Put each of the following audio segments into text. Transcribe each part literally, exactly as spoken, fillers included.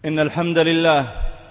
إن الحمد لله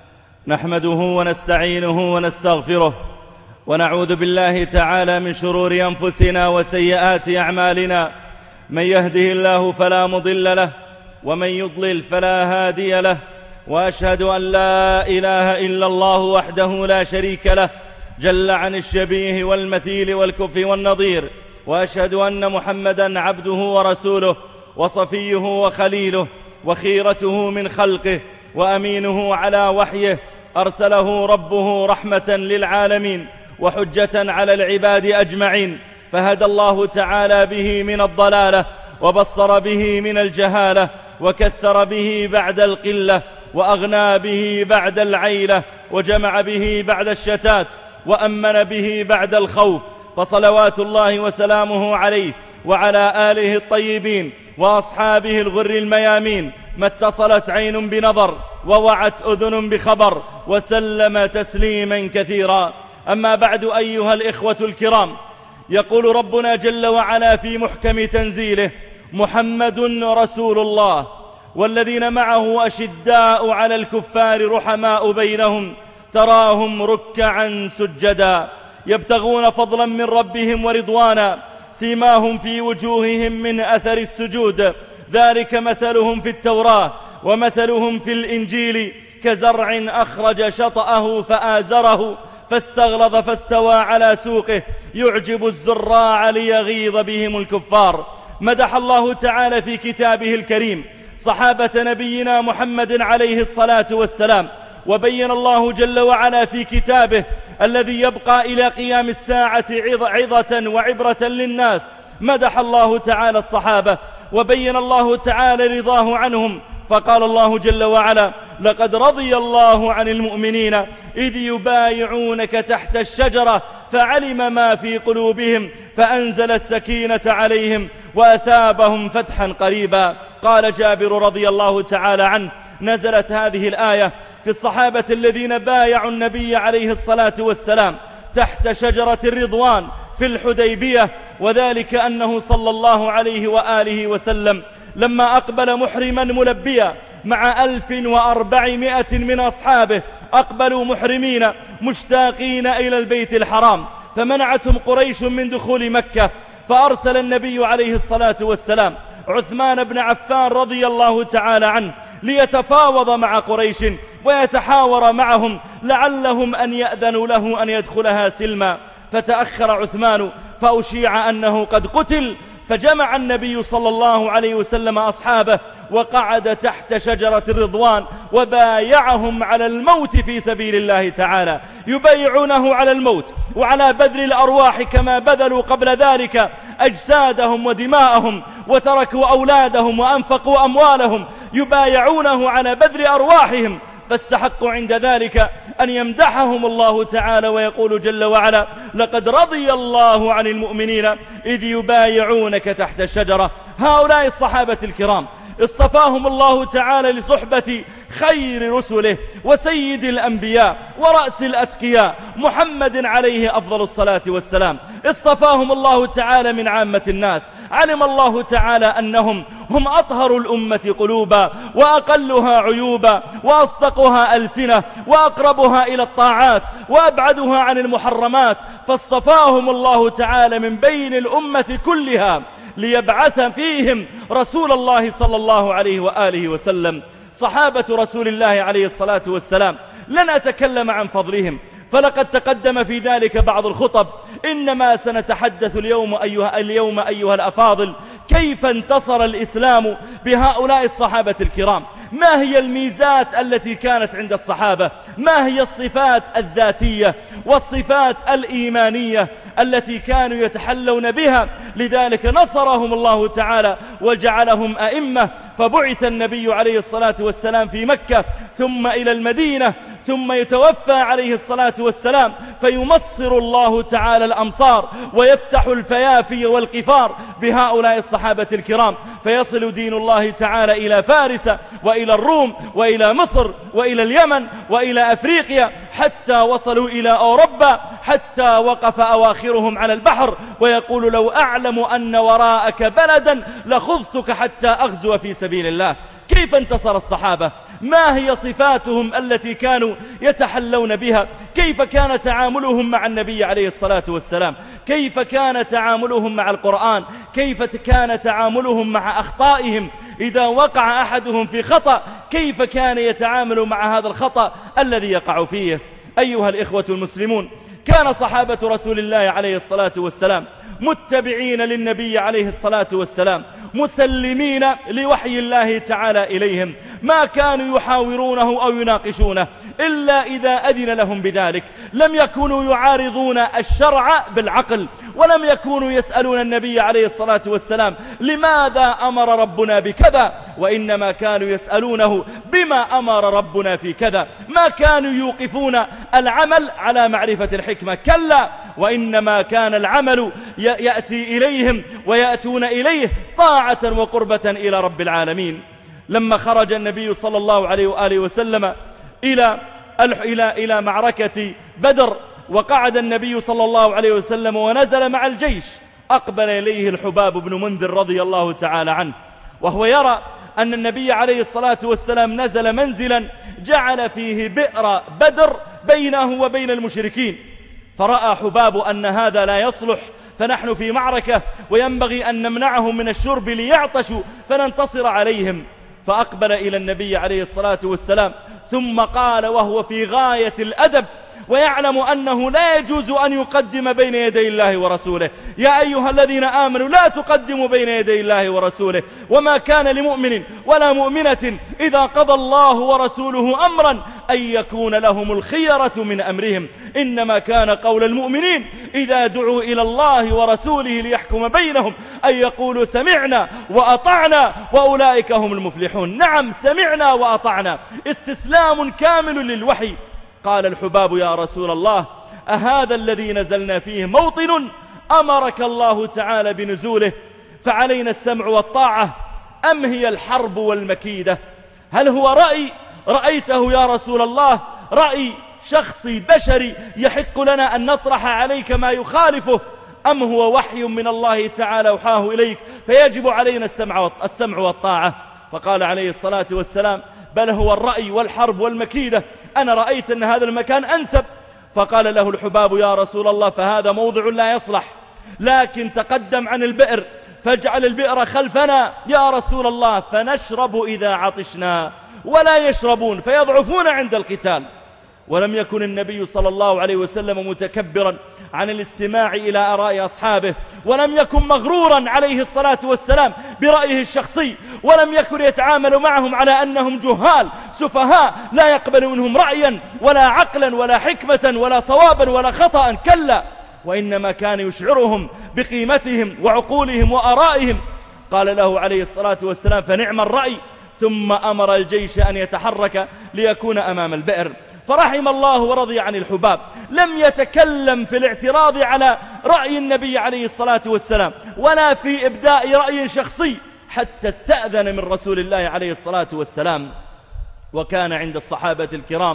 نحمده ونستعينه ونستغفره ونعوذ بالله تعالى من شرور أنفسنا وسيئات أعمالنا. من يهده الله فلا مضل له ومن يضلل فلا هادي له، وأشهد أن لا إله إلا الله وحده لا شريك له جل عن الشبيه والمثيل والكف والنظير، وأشهد أن محمدًا عبده ورسوله وصفيه وخليله وخيرته من خلقه وأمينه على وحيه، أرسله ربه رحمة للعالمين وحجة على العباد أجمعين، فهدى الله تعالى به من الضلالة وبصر به من الجهالة وكثر به بعد القلة وأغنى به بعد العيلة وجمع به بعد الشتات وأمن به بعد الخوف، فصلوات الله وسلامه عليه وعلى آله الطيبين وأصحابه الغر الميامين، ما اتصلت عين بنظر ووعت أذن بخبر، وسلم تسليما كثيرا. أما بعد، أيها الإخوة الكرام، يقول ربنا جل وعلا في محكم تنزيله: محمد رسول الله والذين معه أشداء على الكفار رحماء بينهم تراهم ركعا سجدا يبتغون فضلا من ربهم ورضوانا سيماهم في وجوههم من أثر السجود ذلك مثلهم في التوراة ومثلهم في الإنجيل كزرع أخرج شطأه فآزره فاستغلظ فاستوى على سوقه يعجب الزراع ليغيظ بهم الكفار. مدح الله تعالى في كتابه الكريم صحابة نبينا محمد عليه الصلاة والسلام، وبين الله جل وعلا في كتابه الذي يبقى إلى قيام الساعة عظة وعبرة للناس، مدح الله تعالى الصحابة وبين الله تعالى رضاه عنهم، فقال الله جل وعلا: لقد رضي الله عن المؤمنين إذ يبايعونك تحت الشجرة فعلم ما في قلوبهم فأنزل السكينة عليهم وأثابهم فتحا قريبا. قال جابر رضي الله تعالى عنه: نزلت هذه الآية في الصحابة الذين بايعوا النبي عليه الصلاة والسلام تحت شجرة الرضوان في الحديبية، وذلك أنه صلى الله عليه وآله وسلم لما أقبل محرما ملبيا مع ألف وأربعمائة من أصحابه أقبلوا محرمين مشتاقين إلى البيت الحرام، فمنعتهم قريش من دخول مكة، فأرسل النبي عليه الصلاة والسلام عثمان بن عفان رضي الله تعالى عنه ليتفاوض مع قريش ويتحاور معهم لعلهم أن يأذنوا له أن يدخلها سلما، فتأخر عثمان فأشيع أنه قد قتل، فجمع النبي صلى الله عليه وسلم أصحابه وقعد تحت شجرة الرضوان وبايعهم على الموت في سبيل الله تعالى، يبايعونه على الموت وعلى بذل الأرواح كما بذلوا قبل ذلك أجسادهم ودماءهم وتركوا أولادهم وأنفقوا أموالهم، يبايعونه على بذل أرواحهم، فاستحقوا عند ذلك أن يمدحهم الله تعالى ويقول جل وعلا: لقد رضي الله عن المؤمنين إذ يبايعونك تحت الشجرة. هؤلاء الصحابة الكرام اصطفاهم الله تعالى لصحبة خير رسله وسيد الأنبياء ورأس الأتقياء محمد عليه أفضل الصلاة والسلام، اصطفاهم الله تعالى من عامة الناس، علم الله تعالى أنهم هم أطهر الأمة قلوبا وأقلها عيوبا وأصدقها ألسنة وأقربها إلى الطاعات وأبعدها عن المحرمات، فاصطفاهم الله تعالى من بين الأمة كلها ليبعث فيهم رسول الله صلى الله عليه وآله وسلم. صحابة رسول الله عليه الصلاة والسلام لن أتكلم عن فضلهم، فلقد تقدم في ذلك بعض الخطب، إنما سنتحدث اليوم أيها, اليوم أيها الأفاضل كيف انتصر الإسلام بهؤلاء الصحابة الكرام، ما هي الميزات التي كانت عند الصحابة، ما هي الصفات الذاتية والصفات الإيمانية التي كانوا يتحلون بها، لذلك نصرهم الله تعالى وجعلهم أئمة، فبعث النبي عليه الصلاة والسلام في مكة ثم إلى المدينة، ثم يتوفى عليه الصلاة والسلام فيمصر الله تعالى الأمصار ويفتح الفيافي والقفار بهؤلاء الصحابة الكرام، فيصل دين الله تعالى إلى فارس وإلى الروم وإلى مصر وإلى اليمن وإلى أفريقيا، حتى وصلوا إلى أوروبا، حتى وقف أواخرهم على البحر ويقول: لو أعلم أن وراءك بلدا لخذتك حتى أغزو في سبيل الله. كيف انتصر الصحابة؟ ما هي صفاتهم التي كانوا يتحلون بها؟ كيف كان تعاملهم مع النبي عليه الصلاة والسلام؟ كيف كان تعاملهم مع القرآن؟ كيف كان تعاملهم مع أخطائهم؟ إذا وقع أحدهم في خطأ كيف كان يتعامل مع هذا الخطأ الذي يقع فيه؟ أيها الإخوة المسلمون، كان صحابة رسول الله عليه الصلاة والسلام متبعين للنبي عليه الصلاة والسلام، مسلمين لوحي الله تعالى إليهم، ما كانوا يحاورونه أو يناقشونه إلا إذا أذن لهم بذلك. لم يكونوا يعارضون الشرع بالعقل، ولم يكونوا يسألون النبي عليه الصلاة والسلام لماذا أمر ربنا بكذا، وإنما كانوا يسألونه بما أمر ربنا في كذا. ما كانوا يوقفون العمل على معرفة الحكمة، كلا، وإنما كان العمل يأتي إليهم ويأتون إليه طاعة وقربة إلى رب العالمين. لما خرج النبي صلى الله عليه وآله وسلم إلى إلى إلى معركة بدر، وقعد النبي صلى الله عليه وسلم ونزل مع الجيش، أقبل إليه الحباب بن منذر رضي الله تعالى عنه، وهو يرى أن النبي عليه الصلاة والسلام نزل منزلا جعل فيه بئر بدر بينه وبين المشركين، فرأى حباب أن هذا لا يصلح، فنحن في معركة وينبغي أن نمنعهم من الشرب ليعطشوا فننتصر عليهم. فأقبل إلى النبي عليه الصلاة والسلام ثم قال وهو في غاية الأدب ويعلم أنه لا يجوز أن يقدم بين يدي الله ورسوله: يا أيها الذين آمنوا لا تقدموا بين يدي الله ورسوله، وما كان لمؤمن ولا مؤمنة إذا قضى الله ورسوله أمرا أن يكون لهم الخيرة من أمرهم، إنما كان قول المؤمنين إذا دعوا إلى الله ورسوله ليحكم بينهم أن يقولوا سمعنا وأطعنا وأولئك هم المفلحون. نعم، سمعنا وأطعنا، استسلام كامل للوحي. قال الحباب: يا رسول الله، أهذا الذي نزلنا فيه موطن أمرك الله تعالى بنزوله فعلينا السمع والطاعة، أم هي الحرب والمكيدة؟ هل هو رأي رأيته يا رسول الله، رأي شخصي بشري يحق لنا أن نطرح عليك ما يخالفه، أم هو وحي من الله تعالى أوحاه إليك فيجب علينا السمع السمع والطاعة؟ فقال عليه الصلاة والسلام: بل هو الرأي والحرب والمكيدة، أنا رأيت أن هذا المكان أنسب. فقال له الحباب: يا رسول الله، فهذا موضع لا يصلح، لكن تقدم عن البئر فاجعل البئر خلفنا يا رسول الله فنشرب إذا عطشنا، ولا يشربون فيضعفون عند القتال. ولم يكن النبي صلى الله عليه وسلم متكبرا عن الاستماع إلى آراء أصحابه، ولم يكن مغرورا عليه الصلاة والسلام برأيه الشخصي، ولم يكن يتعامل معهم على أنهم جهال سفهاء لا يقبل منهم رأيا ولا عقلا ولا حكمة ولا صوابا ولا خطأ، كلا، وإنما كان يشعرهم بقيمتهم وعقولهم وآرائهم. قال له عليه الصلاة والسلام: فنعم الرأي، ثم أمر الجيش أن يتحرك ليكون أمام البئر. فرحم الله ورضي عن الحباب، لم يتكلم في الاعتراض على رأي النبي عليه الصلاة والسلام ولا في إبداء رأي شخصي، حتى استأذن من رسول الله عليه الصلاة والسلام. وكان عند الصحابة الكرام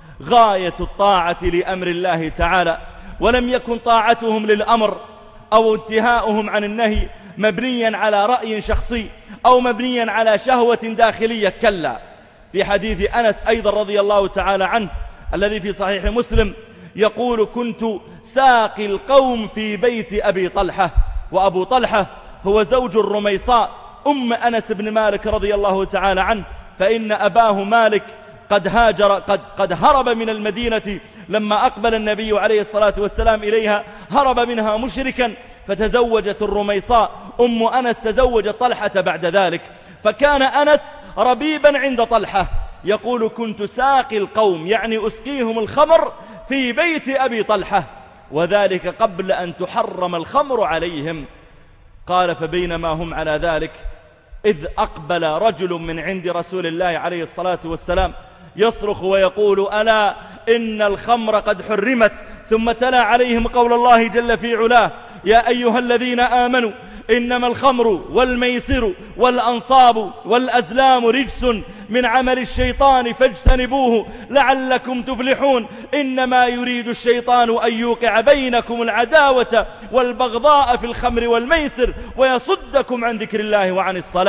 غاية الطاعة لأمر الله تعالى، ولم يكن طاعتهم للأمر أو انتهاؤهم عن النهي مبنيا على رأي شخصي أو مبنيا على شهوة داخلية، كلا. في حديث أنس أيضا رضي الله تعالى عنه الذي في صحيح مسلم يقول: كنت ساقي القوم في بيت أبي طلحة، وأبو طلحة هو زوج الرميصاء أم أنس بن مالك رضي الله تعالى عنه، فإن أباه مالك قد هاجر قد, قد هرب من المدينة لما أقبل النبي عليه الصلاة والسلام إليها، هرب منها مشركا، فتزوجت الرميصاء أم أنس تزوجت طلحة بعد ذلك، فكان أنس ربيبا عند طلحة. يقول: كنت ساقي القوم، يعني أسقيهم الخمر في بيت أبي طلحة، وذلك قبل أن تحرم الخمر عليهم. قال: فبينما هم على ذلك إذ أقبل رجل من عند رسول الله عليه الصلاة والسلام يصرخ ويقول: ألا إن الخمر قد حرمت. ثم تلا عليهم قول الله جل في علاه: يا أيها الذين آمنوا إنما الخمر والميسر والأنصاب والأزلام رجس من عمل الشيطان فاجتنبوه لعلكم تفلحون. إنما يريد الشيطان أن يوقع بينكم العداوة والبغضاء في الخمر والميسر ويصدكم عن ذكر الله وعن الصلاة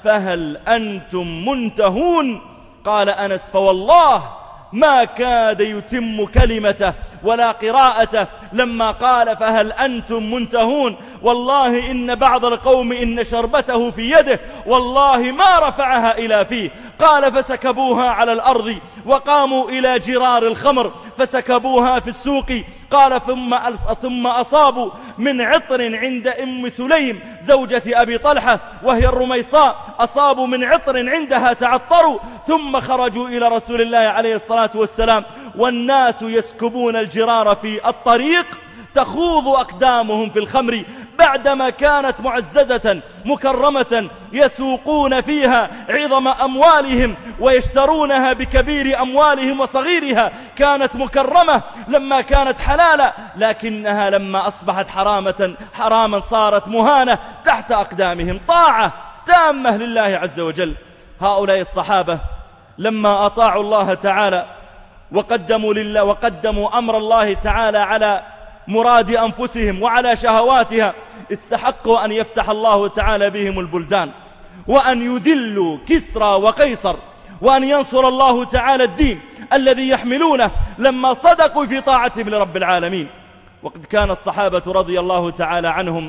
فهل أنتم منتهون؟ قال أنس فوالله ما كاد يتم كلمته ولا قراءته لما قال فهل أنتم منتهون. والله إن بعض القوم إن شربته في يده والله ما رفعها إلى فيه. قال فسكبوها على الأرض وقاموا إلى جرار الخمر فسكبوها في السوق. قال ثم ثم أصابوا من عطر عند أم سليم زوجة أبي طلحة وهي الرميصاء، أصابوا من عطر عندها تعطروا ثم خرجوا إلى رسول الله عليه الصلاة والسلام والناس يسكبون الجرار في الطريق تخوض أقدامهم في الخمر بعدما كانت معززة مكرمة يسوقون فيها عظم أموالهم ويشترونها بكبير أموالهم وصغيرها. كانت مكرمة لما كانت حلالة لكنها لما أصبحت حرامة حراما صارت مهانة تحت أقدامهم. طاعة تامة لله عز وجل. هؤلاء الصحابة لما أطاعوا الله تعالى وقدموا لله وقدموا أمر الله تعالى على مراد أنفسهم وعلى شهواتها استحقوا أن يفتح الله تعالى بهم البلدان وأن يذلوا كسرى وقيصر وأن ينصر الله تعالى الدين الذي يحملونه لما صدقوا في طاعتهم لرب العالمين. وقد كان الصحابة رضي الله تعالى عنهم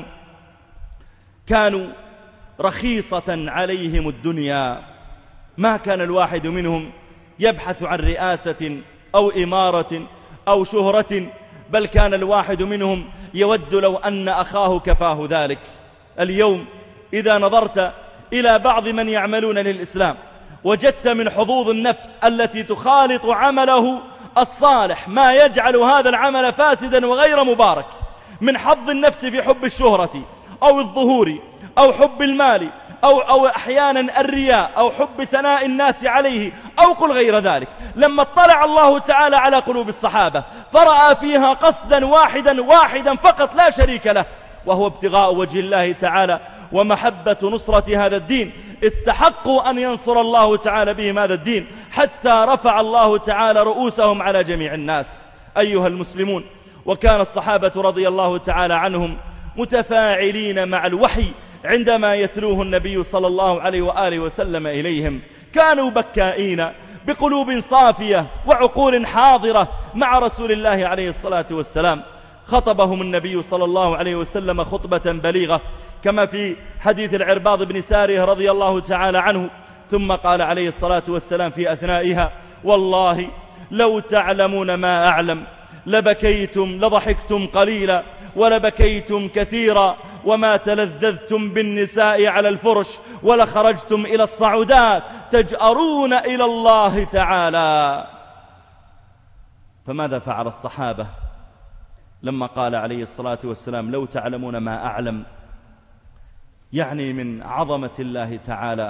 كانوا رخيصة عليهم الدنيا، ما كان الواحد منهم يبحث عن رئاسة أو إمارة أو شهرة، بل كان الواحد منهم يود لو أن أخاه كفاه ذلك. اليوم إذا نظرت إلى بعض من يعملون للإسلام وجدت من حظوظ النفس التي تخالط عمله الصالح ما يجعل هذا العمل فاسدا وغير مبارك، من حظ النفس في حب الشهرة أو الظهور أو حب المال أو, أو أحيانا الرياء أو حب ثناء الناس عليه أو قل غير ذلك. لما اطلع الله تعالى على قلوب الصحابة فرأى فيها قصدا واحدا واحدا فقط لا شريك له وهو ابتغاء وجه الله تعالى ومحبة نصرة هذا الدين، استحقوا أن ينصر الله تعالى بهم هذا الدين حتى رفع الله تعالى رؤوسهم على جميع الناس. أيها المسلمون، وكان الصحابة رضي الله تعالى عنهم متفاعلين مع الوحي عندما يتلوه النبي صلى الله عليه وآله وسلم إليهم، كانوا بكائين بقلوب صافية وعقول حاضرة مع رسول الله عليه الصلاة والسلام. خطبهم النبي صلى الله عليه وسلم خطبة بليغة كما في حديث العرباض بن سارية رضي الله تعالى عنه، ثم قال عليه الصلاة والسلام في أثنائها: والله لو تعلمون ما أعلم لبكيتم لضحكتم قليلا ولبكيتم كثيرا وما تلذذتم بالنساء على الفرش ولخرجتم إلى الصعودات تجأرون إلى الله تعالى. فماذا فعل الصحابة لما قال عليه الصلاة والسلام لو تعلمون ما أعلم؟ يعني من عظمة الله تعالى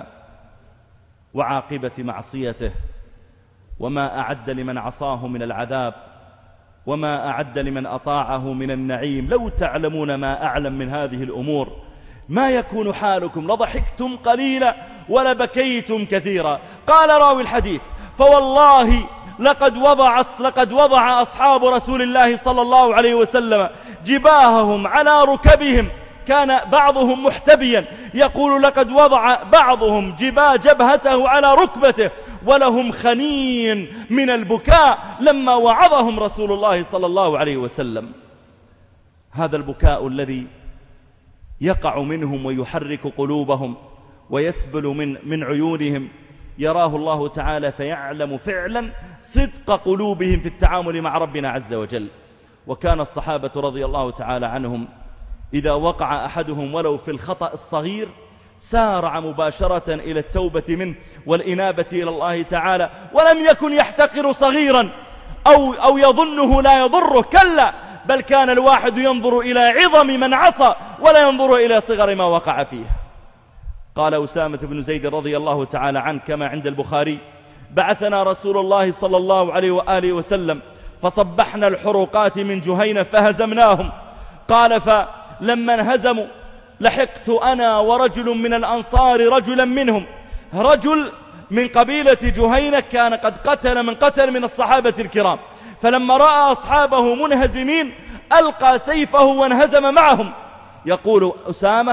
وعاقبة معصيته وما أعد لمن عصاه من العذاب وما أعد لمن أطاعه من النعيم. لو تعلمون ما أعلم من هذه الأمور ما يكون حالكم لضحكتم قليلا ولبكيتم كثيرا. قال راوي الحديث: فوالله لقد وضع, لقد وضع أصحاب رسول الله صلى الله عليه وسلم جباههم على ركبهم، كان بعضهم محتبيا يقول لقد وضع بعضهم جبا جبهته على ركبته ولهم خنين من البكاء لما وعظهم رسول الله صلى الله عليه وسلم. هذا البكاء الذي يقع منهم ويحرك قلوبهم ويسبل من, من عيونهم يراه الله تعالى فيعلم فعلا صدق قلوبهم في التعامل مع ربنا عز وجل. وكان الصحابة رضي الله تعالى عنهم إذا وقع أحدهم ولو في الخطأ الصغير سارع مباشرة إلى التوبة منه والإنابة إلى الله تعالى، ولم يكن يحتقر صغيرا أو, أو يظنه لا يضره، كلا، بل كان الواحد ينظر إلى عظم من عصى ولا ينظر إلى صغر ما وقع فيه. قال أسامة بن زيد رضي الله تعالى عنه كما عند البخاري: بعثنا رسول الله صلى الله عليه وآله وسلم فصبحنا الحروقات من جهينة فهزمناهم. قال فلما انهزموا لحقت أنا ورجل من الأنصار رجلا منهم، رجل من قبيلة جهينة كان قد قتل من قتل من الصحابة الكرام، فلما رأى أصحابه منهزمين ألقى سيفه وانهزم معهم. يقول أسامة: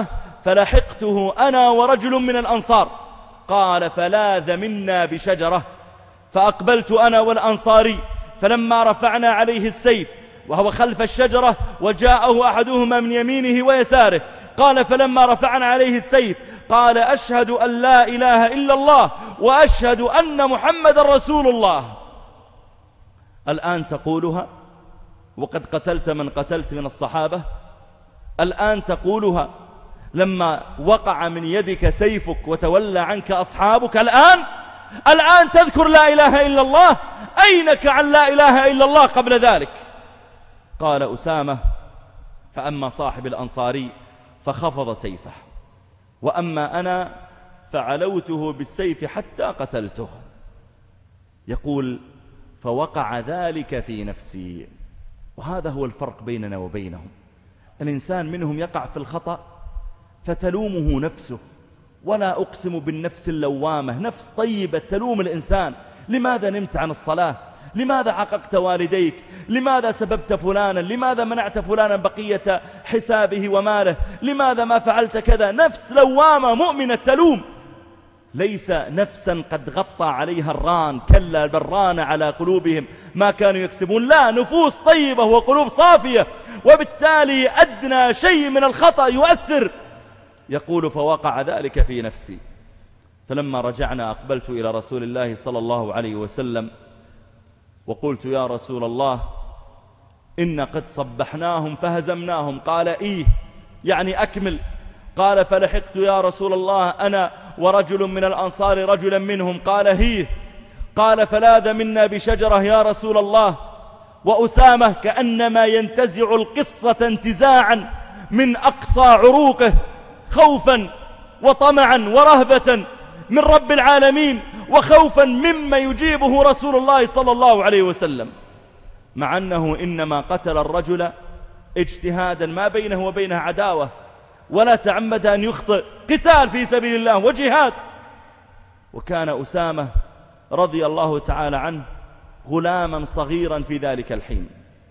فلحقته أنا ورجل من الأنصار. قال فلاذ منا بشجرة فأقبلت أنا والأنصاري، فلما رفعنا عليه السيف وهو خلف الشجرة وجاءه أحدهما من يمينه ويساره، قال فلما رفعنا عليه السيف قال أشهد أن لا إله إلا الله وأشهد أن محمد رسول الله. الآن تقولها وقد قتلت من قتلت من الصحابة؟ الآن تقولها لما وقع من يدك سيفك وتولى عنك أصحابك؟ الآن الآن تذكر لا إله إلا الله؟ أينك عن لا إله إلا الله قبل ذلك؟ قال أسامة فأما صاحب الأنصاري فخفض سيفه، وأما أنا فعلوته بالسيف حتى قتلته. يقول فوقع ذلك في نفسي. وهذا هو الفرق بيننا وبينهم. الإنسان منهم يقع في الخطأ فتلومه نفسه، ولا أقسم بالنفس اللوامة، نفس طيبة تلوم الإنسان: لماذا نمت عن الصلاة؟ لماذا عققت والديك؟ لماذا سببت فلانا؟ لماذا منعت فلانا بقية حسابه وماله؟ لماذا ما فعلت كذا؟ نفس لوامة مؤمنة تلوم، ليس نفسا قد غطى عليها الران، كلا بل ران على قلوبهم ما كانوا يكسبون. لا، نفوس طيبة وقلوب صافية، وبالتالي أدنى شيء من الخطأ يؤثر. يقول فوقع ذلك في نفسي. فلما رجعنا أقبلت إلى رسول الله صلى الله عليه وسلم وقلت يا رسول الله إن قد صبحناهم فهزمناهم. قال إيه يعني أكمل. قال فلحقت يا رسول الله أنا ورجل من الأنصار رجلا منهم. قال هيه. قال فلاذ منا بشجرة يا رسول الله. وأسامة كأنما ينتزع القصة انتزاعا من أقصى عروقه، خوفا وطمعا ورهبة من رب العالمين، وخوفا مما يجيبه رسول الله صلى الله عليه وسلم، مع أنه إنما قتل الرجل اجتهادا، ما بينه وبينه عداوة، ولا تعمد أن يخطئ، قتال في سبيل الله وجهاد. وكان أسامة رضي الله تعالى عنه غلاما صغيرا في ذلك الحين،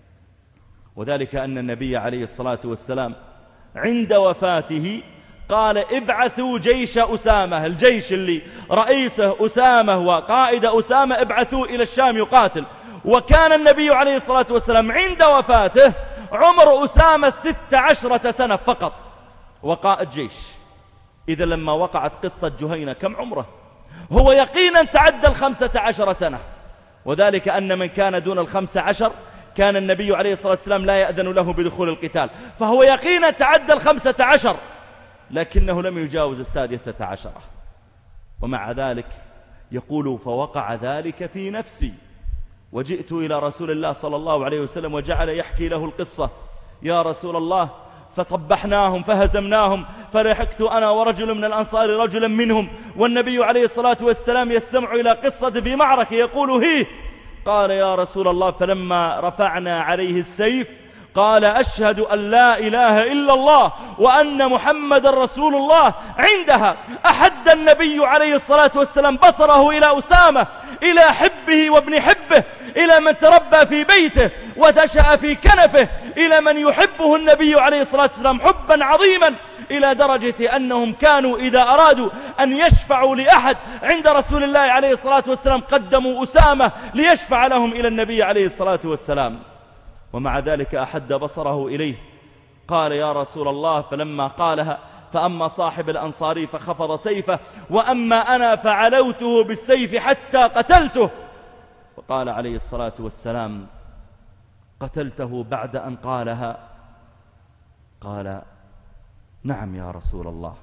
وذلك أن النبي عليه الصلاة والسلام عند وفاته قال ابعثوا جيش أسامة، الجيش اللي رئيسه أسامة وقائد أسامة، ابعثوا إلى الشام يقاتل. وكان النبي عليه الصلاة والسلام عند وفاته عمر أسامة ست عشرة سنة فقط، وقائد جيش. إذا لما وقعت قصة جهينة كم عمره؟ هو يقينا تعدى الخمسة عشر سنة، وذلك أن من كان دون الخمسة عشر كان النبي عليه الصلاة والسلام لا يأذن له بدخول القتال، فهو يقينا تعدى الخمسة عشر، لكنه لم يجاوز السادسة عشرة. ومع ذلك يقول فوقع ذلك في نفسي، وجئت إلى رسول الله صلى الله عليه وسلم وجعل يحكي له القصة: يا رسول الله فصبحناهم فهزمناهم، فلحقت أنا ورجل من الأنصار رجلا منهم، والنبي عليه الصلاة والسلام يستمع إلى قصة في معركة يقول هيه. قال يا رسول الله فلما رفعنا عليه السيف قال أشهد أن لا إله إلا الله وأن محمد رسول الله. عندها أحد النبي عليه الصلاة والسلام بصره إلى أسامة، إلى حبه وابن حبه، إلى من تربى في بيته وتشأ في كنفه، إلى من يحبه النبي عليه الصلاة والسلام حبا عظيما، إلى درجة أنهم كانوا إذا أرادوا أن يشفعوا لأحد عند رسول الله عليه الصلاة والسلام قدموا أسامة ليشفع لهم إلى النبي عليه الصلاة والسلام. ومع ذلك أحد بصره إليه. قال يا رسول الله فلما قالها فأما صاحب الأنصاري فخفض سيفه، وأما أنا فعلوته بالسيف حتى قتلته. وقال عليه الصلاة والسلام قتلته بعد أن قالها؟ قال نعم يا رسول الله.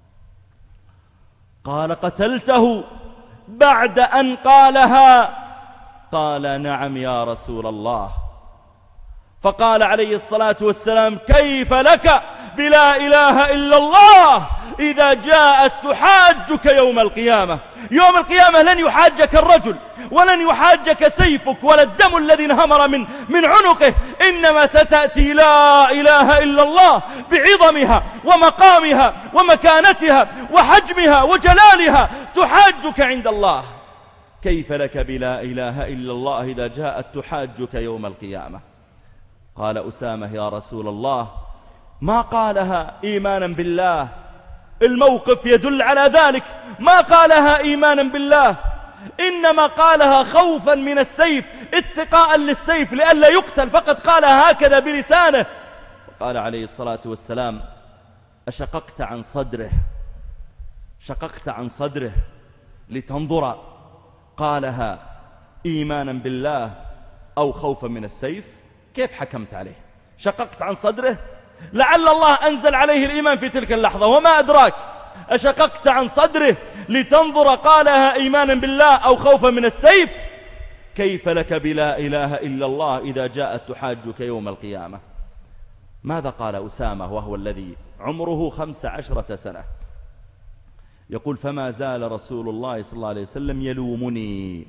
قال قتلته بعد أن قالها؟ قال نعم يا رسول الله. فقال عليه الصلاة والسلام كيف لك بلا إله إلا الله إذا جاءت تحاجك يوم القيامة؟ يوم القيامة لن يحاجك الرجل ولن يحاجك سيفك ولا الدم الذي انهمر من, من عنقه، إنما ستأتي لا إله إلا الله بعظمها ومقامها ومكانتها وحجمها وجلالها تحاجك عند الله. كيف لك بلا إله إلا الله إذا جاءت تحاجك يوم القيامة؟ قال أسامة يا رسول الله ما قالها إيمانا بالله الموقف يدل على ذلك، ما قالها إيمانا بالله، إنما قالها خوفا من السيف، اتقاء للسيف لئلا يقتل، فقد قالها هكذا بلسانه. قال عليه الصلاة والسلام: أشققت عن صدره، شققت عن صدره لتنظر، قالها إيمانا بالله أو خوفا من السيف؟ كيف حكمت عليه؟ شققت عن صدره، لعل الله أنزل عليه الإيمان في تلك اللحظة وما أدراك. أشققت عن صدره لتنظر، قالها إيمانا بالله أو خوفا من السيف؟ كيف لك بلا إله إلا الله إذا جاءت تحاجك يوم القيامة؟ ماذا قال أسامة وهو الذي عمره خمس عشرة سنة؟ يقول: فما زال رسول الله صلى الله عليه وسلم يلومني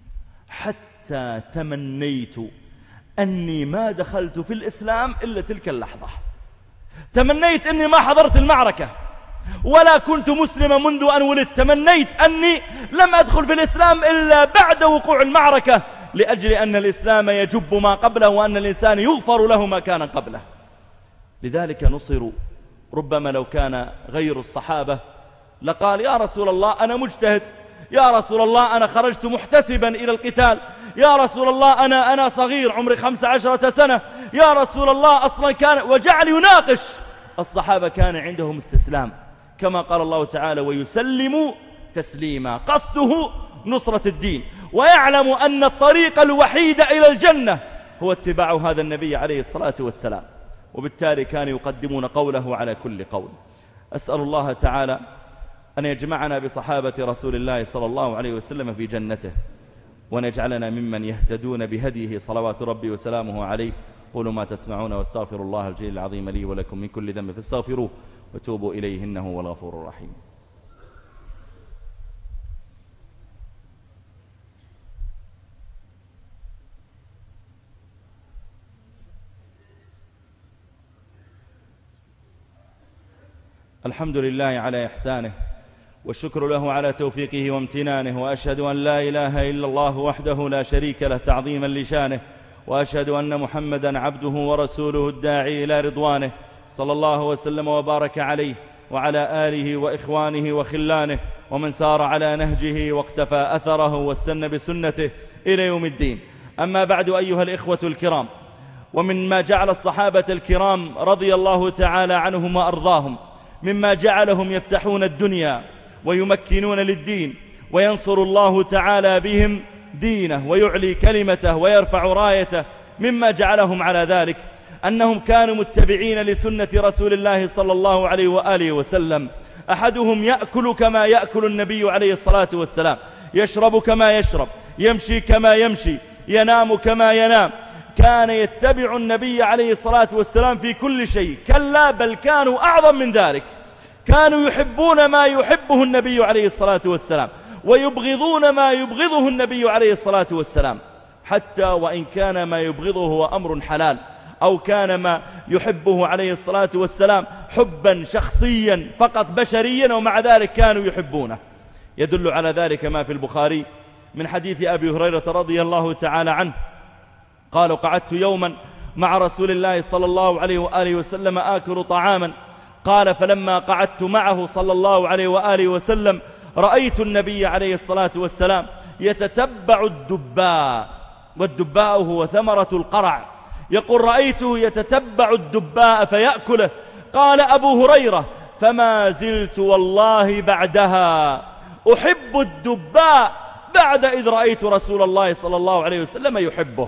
حتى تمنيت أني ما دخلت في الإسلام إلا تلك اللحظة. تمنيت أني ما حضرت المعركة ولا كنت مسلما منذ أن ولدت، تمنيت أني لم أدخل في الإسلام إلا بعد وقوع المعركة، لأجل أن الإسلام يجب ما قبله وأن الإنسان يغفر له ما كان قبله. لذلك نصروا. ربما لو كان غير الصحابة لقال: يا رسول الله أنا مجتهد، يا رسول الله أنا خرجت محتسبا إلى القتال، يا رسول الله أنا, أنا صغير عمري خمس عشرة سنة، يا رسول الله أصلا كان، وجعل يناقش. الصحابة كان عندهم استسلام، كما قال الله تعالى: ويسلم تسليما، قصده نصرة الدين، ويعلم أن الطريق الوحيد إلى الجنة هو اتباع هذا النبي عليه الصلاة والسلام، وبالتالي كانوا يقدمون قوله على كل قول. أسأل الله تعالى أن يجمعنا بصحابة رسول الله صلى الله عليه وسلم في جنته، وأن يجعلنا ممن يهتدون بهديه صلوات ربي وسلامه عليه. قولوا ما تسمعون، واستغفر الله الجليل العظيم لي ولكم من كل ذنب فاستغفروه وتوبوا إليه إنه هو الغفور الرحيم. الحمد لله على إحسانه، والشكر له على توفيقه وامتنانه، وأشهد أن لا إله إلا الله وحده لا شريك له تعظيما لشانه، وأشهد أن محمدا عبده ورسوله الداعي إلى رضوانه، صلى الله وسلم وبارك عليه وعلى آله وإخوانه وخلانه ومن سار على نهجه واقتفى أثره واستنى بسنته إلى يوم الدين. أما بعد أيها الإخوة الكرام، ومن ما جعل الصحابة الكرام رضي الله تعالى عنهم وأرضاهم مما جعلهم يفتحون الدنيا ويمكنون للدين، وينصر الله تعالى بهم دينه ويعلي كلمته ويرفع رايته، مما جعلهم على ذلك أنهم كانوا متبعين لسنة رسول الله صلى الله عليه وآله وسلم. أحدهم يأكل كما يأكل النبي عليه الصلاة والسلام، يشرب كما يشرب، يمشي كما يمشي، ينام كما ينام. كان يتبع النبي عليه الصلاة والسلام في كل شيء. كلا بل كانوا أعظم من ذلك، كانوا يحبون ما يحبه النبي عليه الصلاة والسلام ويبغضون ما يبغضه النبي عليه الصلاة والسلام، حتى وإن كان ما يبغضه هو أمر حلال، أو كان ما يحبه عليه الصلاة والسلام حبا شخصيا فقط بشريا، ومع ذلك كانوا يحبونه. يدل على ذلك ما في البخاري من حديث أبي هريرة رضي الله تعالى عنه قال: قعدت يوما مع رسول الله صلى الله عليه وآله وسلم آكل طعاما، قال: فلما قعدت معه صلى الله عليه وآله وسلم رأيت النبي عليه الصلاة والسلام يتتبع الدباء، والدباء هو ثمرة القرع. يقول: رأيته يتتبع الدباء فيأكله. قال أبو هريرة: فما زلت والله بعدها أحب الدباء بعد إذ رأيت رسول الله صلى الله عليه وسلم يحبه.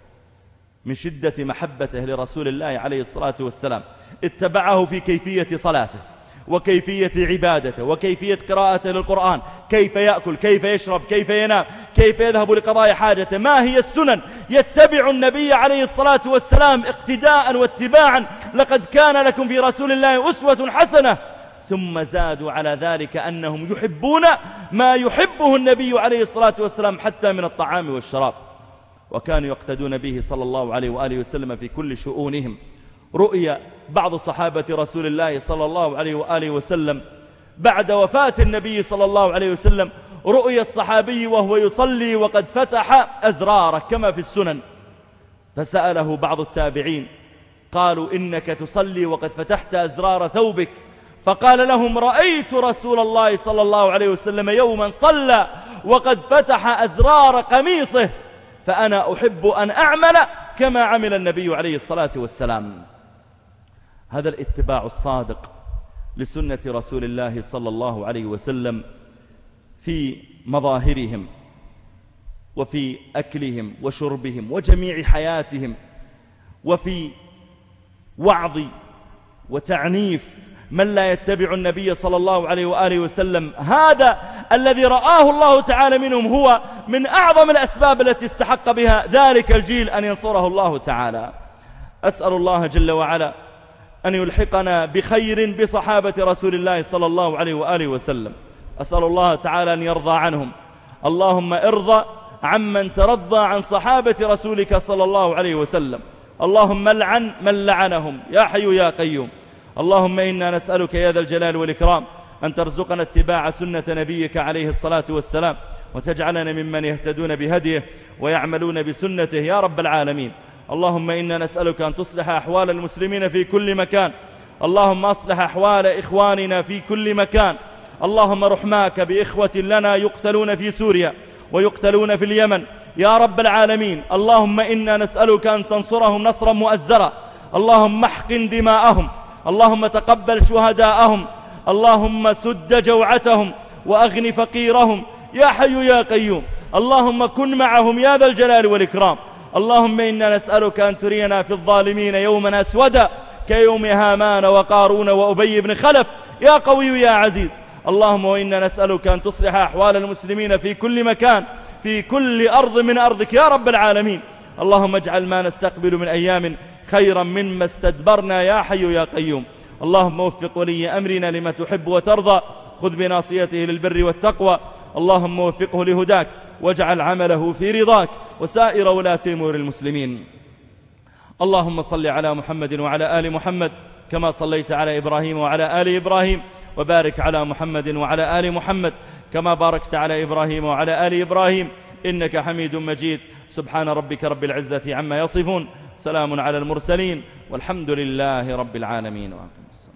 من شدة محبته لرسول الله عليه الصلاة والسلام اتبعه في كيفية صلاته وكيفية عبادته وكيفية قراءته للقرآن، كيف يأكل، كيف يشرب، كيف ينام، كيف يذهب لقضاء حاجته، ما هي السنن. يتبع النبي عليه الصلاة والسلام اقتداء واتباعا. لقد كان لكم في رسول الله أسوة حسنة. ثم زادوا على ذلك أنهم يحبون ما يحبه النبي عليه الصلاة والسلام حتى من الطعام والشراب، وكانوا يقتدون به صلى الله عليه وآله وسلم في كل شؤونهم. رؤيا بعض صحابة رسول الله صلى الله عليه وآله وسلم بعد وفاة النبي صلى الله عليه وسلم، رؤيا الصحابي وهو يصلي وقد فتح أزراره كما في السنن، فسأله بعض التابعين قالوا: إنك تصلي وقد فتحت أزرار ثوبك، فقال لهم: رأيت رسول الله صلى الله عليه وسلم يوما صلى وقد فتح أزرار قميصه، فأنا أحب أن أعمل كما عمل النبي عليه الصلاة والسلام. هذا الاتباع الصادق لسنة رسول الله صلى الله عليه وسلم في مظاهرهم وفي أكلهم وشربهم وجميع حياتهم، وفي وعظ وتعنيف من لا يتبع النبي صلى الله عليه وآله وسلم. هذا الذي رآه الله تعالى منهم هو من أعظم الأسباب التي استحق بها ذلك الجيل أن ينصره الله تعالى. أسأل الله جل وعلا أن يلحقنا بخير بصحابة رسول الله صلى الله عليه وآله وسلم. أسأل الله تعالى أن يرضى عنهم. اللهم ارضى عمن ترضى عن صحابة رسولك صلى الله عليه وسلم. اللهم لعن من لعنهم يا حي يا قيوم. اللهم إنا نسألك يا ذا الجلال والإكرام أن ترزقنا اتباع سنة نبيك عليه الصلاة والسلام، وتجعلنا ممن يهتدون بهديه ويعملون بسنته يا رب العالمين. اللهم إنا نسألك أن تصلح أحوال المسلمين في كل مكان. اللهم أصلح أحوال إخواننا في كل مكان. اللهم رحماك بإخوة لنا يقتلون في سوريا ويقتلون في اليمن يا رب العالمين. اللهم إنا نسألك أن تنصرهم نصرا مؤزرا. اللهم احقن دماءهم. اللهم تقبل شهداءهم. اللهم سد جوعتهم وأغن فقيرهم يا حي يا قيوم. اللهم كن معهم يا ذا الجلال والإكرام. اللهم إنا نسألك أن ترينا في الظالمين يوما أسودا كيوم هامان وقارون وأبي بن خلف يا قوي يا عزيز. اللهم وإنا نسألك أن تصلح أحوال المسلمين في كل مكان في كل أرض من أرضك يا رب العالمين. اللهم اجعل ما نستقبل من أيام خيرا مما استدبرنا يا حي يا قيوم. اللهم وفق ولي أمرنا لما تحب وترضى، خذ بناصيته للبر والتقوى. اللهم وفقه لهداك واجعل عمله في رضاك وسائر ولاة أمور المسلمين. اللهم صل على محمد وعلى آل محمد كما صليت على إبراهيم وعلى آل إبراهيم، وبارك على محمد وعلى آل محمد كما باركت على إبراهيم وعلى آل إبراهيم إنك حميد مجيد. سبحان ربك رب العزة عما يصفون، سلام على المرسلين، والحمد لله رب العالمين.